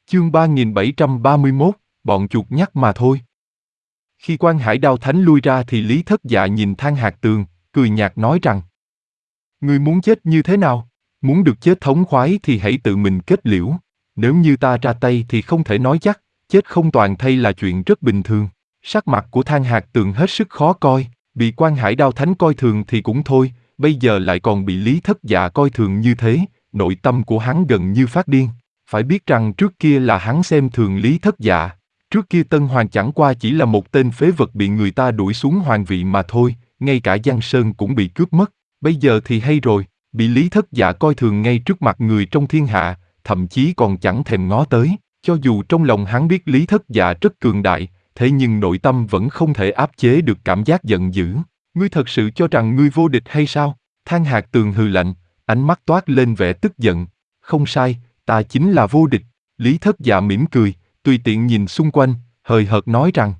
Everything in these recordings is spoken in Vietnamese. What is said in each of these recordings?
Chương 3731, bọn chuột nhắt mà thôi. Khi Quan Hải Đao Thánh lui ra thì Lý Thất Dạ nhìn Thang Hạc Tường, cười nhạt nói rằng: Ngươi muốn chết như thế nào? Muốn được chết thống khoái thì hãy tự mình kết liễu. Nếu như ta ra tay thì không thể nói chắc, chết không toàn thây là chuyện rất bình thường. Sắc mặt của Thang Hạc Tường hết sức khó coi, bị Quan Hải Đao Thánh coi thường thì cũng thôi, bây giờ lại còn bị Lý Thất Dạ coi thường như thế, nội tâm của hắn gần như phát điên. Phải biết rằng trước kia là hắn xem thường Lý Thất Dạ. Trước kia Tân Hoàng chẳng qua chỉ là một tên phế vật bị người ta đuổi xuống hoàng vị mà thôi, ngay cả Giang Sơn cũng bị cướp mất. Bây giờ thì hay rồi, bị Lý Thất Dạ coi thường ngay trước mặt người trong thiên hạ, thậm chí còn chẳng thèm ngó tới. Cho dù trong lòng hắn biết Lý Thất Dạ rất cường đại, thế nhưng nội tâm vẫn không thể áp chế được cảm giác giận dữ. Ngươi thật sự cho rằng ngươi vô địch hay sao? Thang Hạc Tường hừ lạnh, ánh mắt toát lên vẻ tức giận. Không sai, ta chính là vô địch. Lý Thất Dạ mỉm cười, tùy tiện nhìn xung quanh, hời hợt nói rằng: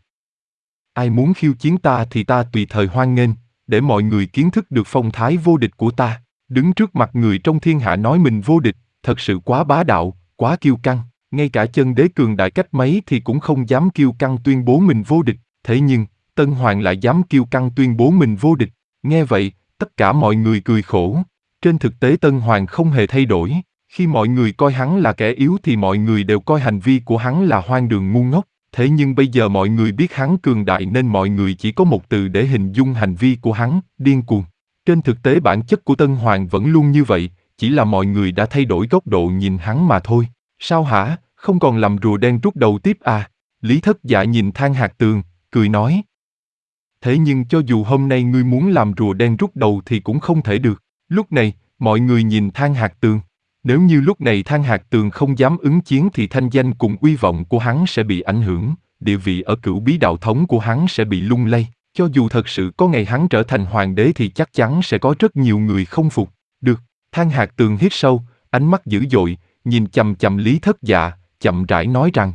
Ai muốn khiêu chiến ta thì ta tùy thời hoan nghênh, để mọi người kiến thức được phong thái vô địch của ta. Đứng trước mặt người trong thiên hạ nói mình vô địch, thật sự quá bá đạo, quá kiêu căng. Ngay cả chân đế cường đại cách mấy thì cũng không dám kiêu căng tuyên bố mình vô địch. Thế nhưng, Tân Hoàng lại dám kiêu căng tuyên bố mình vô địch. Nghe vậy, tất cả mọi người cười khổ. Trên thực tế Tân Hoàng không hề thay đổi. Khi mọi người coi hắn là kẻ yếu thì mọi người đều coi hành vi của hắn là hoang đường ngu ngốc. Thế nhưng bây giờ mọi người biết hắn cường đại nên mọi người chỉ có một từ để hình dung hành vi của hắn: điên cuồng. Trên thực tế bản chất của Tân Hoàng vẫn luôn như vậy, chỉ là mọi người đã thay đổi góc độ nhìn hắn mà thôi. Sao hả, không còn làm rùa đen rút đầu tiếp à? Lý Thất Dạ nhìn Thang Hạc Tường, cười nói: Thế nhưng cho dù hôm nay ngươi muốn làm rùa đen rút đầu thì cũng không thể được. Lúc này, mọi người nhìn Thang Hạc Tường. Nếu như lúc này Thang Hạc Tường không dám ứng chiến thì thanh danh cùng uy vọng của hắn sẽ bị ảnh hưởng, địa vị ở Cửu Bí Đạo Thống của hắn sẽ bị lung lay. Cho dù thật sự có ngày hắn trở thành hoàng đế thì chắc chắn sẽ có rất nhiều người không phục. Được, Thang Hạc Tường hít sâu, ánh mắt dữ dội, nhìn chằm chằm Lý Thất Dạ, chậm rãi nói rằng: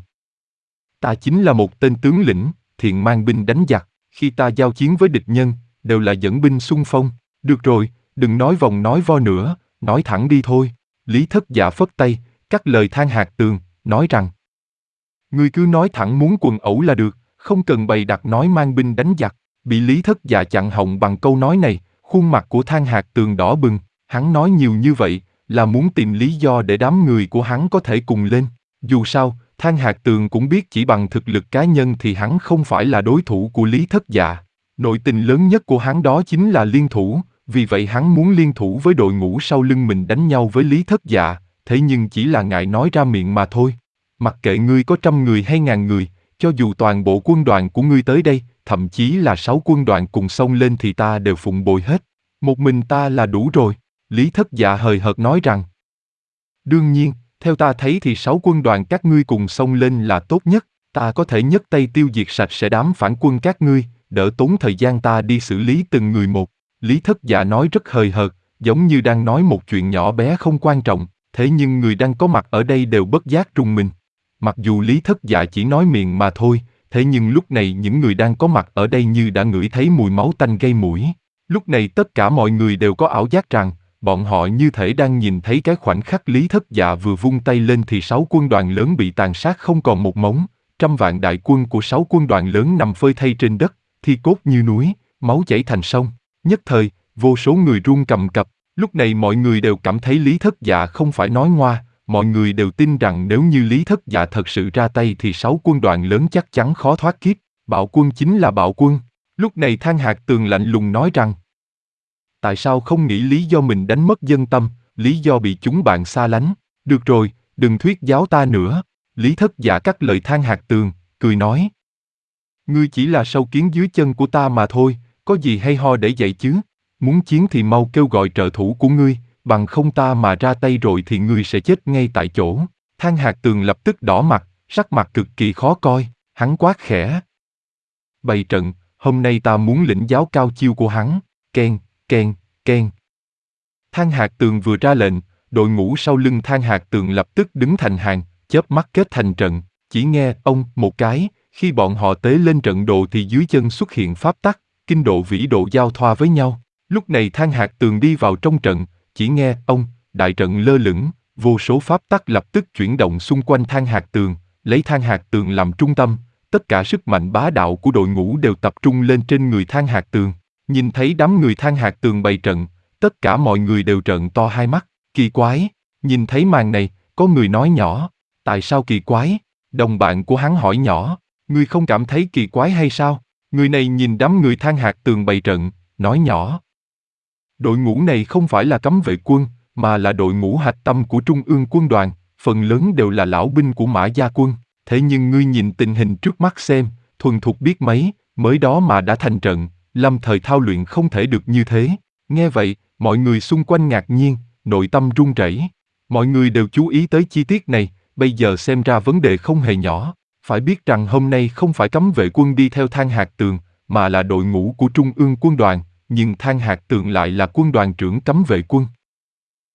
Ta chính là một tên tướng lĩnh, thiện mang binh đánh giặc. Khi ta giao chiến với địch nhân, đều là dẫn binh xung phong. Được rồi, đừng nói vòng nói vo nữa, nói thẳng đi thôi. Lý Thất Dạ phất tay, cắt lời Thang Hạc Tường, nói rằng: Ngươi cứ nói thẳng muốn quần ẩu là được, không cần bày đặt nói mang binh đánh giặc. Bị Lý Thất Dạ chặn họng bằng câu nói này, khuôn mặt của Thang Hạc Tường đỏ bừng. Hắn nói nhiều như vậy, là muốn tìm lý do để đám người của hắn có thể cùng lên. Dù sao, Thang Hạc Tường cũng biết chỉ bằng thực lực cá nhân thì hắn không phải là đối thủ của Lý Thất Dạ. Nội tình lớn nhất của hắn đó chính là liên thủ, vì vậy hắn muốn liên thủ với đội ngũ sau lưng mình đánh nhau với Lý Thất Dạ, thế nhưng chỉ là ngại nói ra miệng mà thôi. Mặc kệ ngươi có 100 người hay ngàn người, cho dù toàn bộ quân đoàn của ngươi tới đây, thậm chí là 6 quân đoàn cùng xông lên thì ta đều phụng bồi hết. Một mình ta là đủ rồi. Lý Thất Dạ hời hợt nói rằng: Đương nhiên, theo ta thấy thì 6 quân đoàn các ngươi cùng xông lên là tốt nhất. Ta có thể nhấc tay tiêu diệt sạch sẽ đám phản quân các ngươi, đỡ tốn thời gian ta đi xử lý từng người một. Lý Thất Dạ nói rất hời hợt, giống như đang nói một chuyện nhỏ bé không quan trọng, thế nhưng người đang có mặt ở đây đều bất giác rùng mình. Mặc dù Lý Thất Dạ chỉ nói miệng mà thôi, thế nhưng lúc này những người đang có mặt ở đây như đã ngửi thấy mùi máu tanh gây mũi. Lúc này tất cả mọi người đều có ảo giác rằng, bọn họ như thể đang nhìn thấy cái khoảnh khắc Lý Thất Dạ vừa vung tay lên thì 6 quân đoàn lớn bị tàn sát không còn một mống, 100 vạn đại quân của 6 quân đoàn lớn nằm phơi thây trên đất, thi cốt như núi, máu chảy thành sông. Nhất thời, vô số người run cầm cập. Lúc này mọi người đều cảm thấy Lý Thất Dạ không phải nói ngoa, mọi người đều tin rằng nếu như Lý Thất Dạ thật sự ra tay thì 6 quân đoàn lớn chắc chắn khó thoát kiếp. Bạo quân chính là bạo quân. Lúc này Thang Hạc Tường lạnh lùng nói rằng: Tại sao không nghĩ lý do mình đánh mất dân tâm, lý do bị chúng bạn xa lánh? Được rồi, đừng thuyết giáo ta nữa. Lý Thất Dạ cắt lời Thang Hạc Tường, cười nói: Ngươi chỉ là sâu kiến dưới chân của ta mà thôi, có gì hay ho để dạy chứ? Muốn chiến thì mau kêu gọi trợ thủ của ngươi, bằng không ta mà ra tay rồi thì ngươi sẽ chết ngay tại chỗ. Thang Hạc Tường lập tức đỏ mặt, sắc mặt cực kỳ khó coi, hắn quát khẽ: Bày trận, hôm nay ta muốn lĩnh giáo cao chiêu của hắn. Keng, keng, keng. Thang Hạc Tường vừa ra lệnh, đội ngũ sau lưng Thang Hạc Tường lập tức đứng thành hàng, chớp mắt kết thành trận. Chỉ nghe ông một cái, khi bọn họ tế lên trận đồ thì dưới chân xuất hiện pháp tắc, kinh độ vĩ độ giao thoa với nhau. Lúc này Thang Hạc Tường đi vào trong trận, chỉ nghe ông, đại trận lơ lửng, Vô số pháp tắc lập tức chuyển động xung quanh Than Hạc Tường, lấy Than Hạc Tường làm trung tâm, tất cả sức mạnh bá đạo của đội ngũ đều tập trung lên trên người Than Hạc Tường. Nhìn thấy đám người Than Hạc Tường bày trận, tất cả mọi người đều trợn to hai mắt, kỳ quái. Nhìn thấy màn này, có người nói nhỏ, tại sao kỳ quái? Đồng bạn của hắn hỏi nhỏ, ngươi không cảm thấy kỳ quái hay sao? Người này nhìn đám người Than Hạc Tường bày trận, nói nhỏ. Đội ngũ này không phải là cấm vệ quân, mà là đội ngũ hạch tâm của Trung ương quân đoàn, phần lớn đều là lão binh của Mã Gia quân. Thế nhưng ngươi nhìn tình hình trước mắt xem, thuần thục biết mấy, mới đó mà đã thành trận, lâm thời thao luyện không thể được như thế. Nghe vậy, mọi người xung quanh ngạc nhiên, nội tâm run rẩy. Mọi người đều chú ý tới chi tiết này, bây giờ xem ra vấn đề không hề nhỏ. Phải biết rằng hôm nay không phải cấm vệ quân đi theo Than Hạc Tường, mà là đội ngũ của Trung ương quân đoàn, nhưng Than Hạc Tường lại là quân đoàn trưởng cấm vệ quân.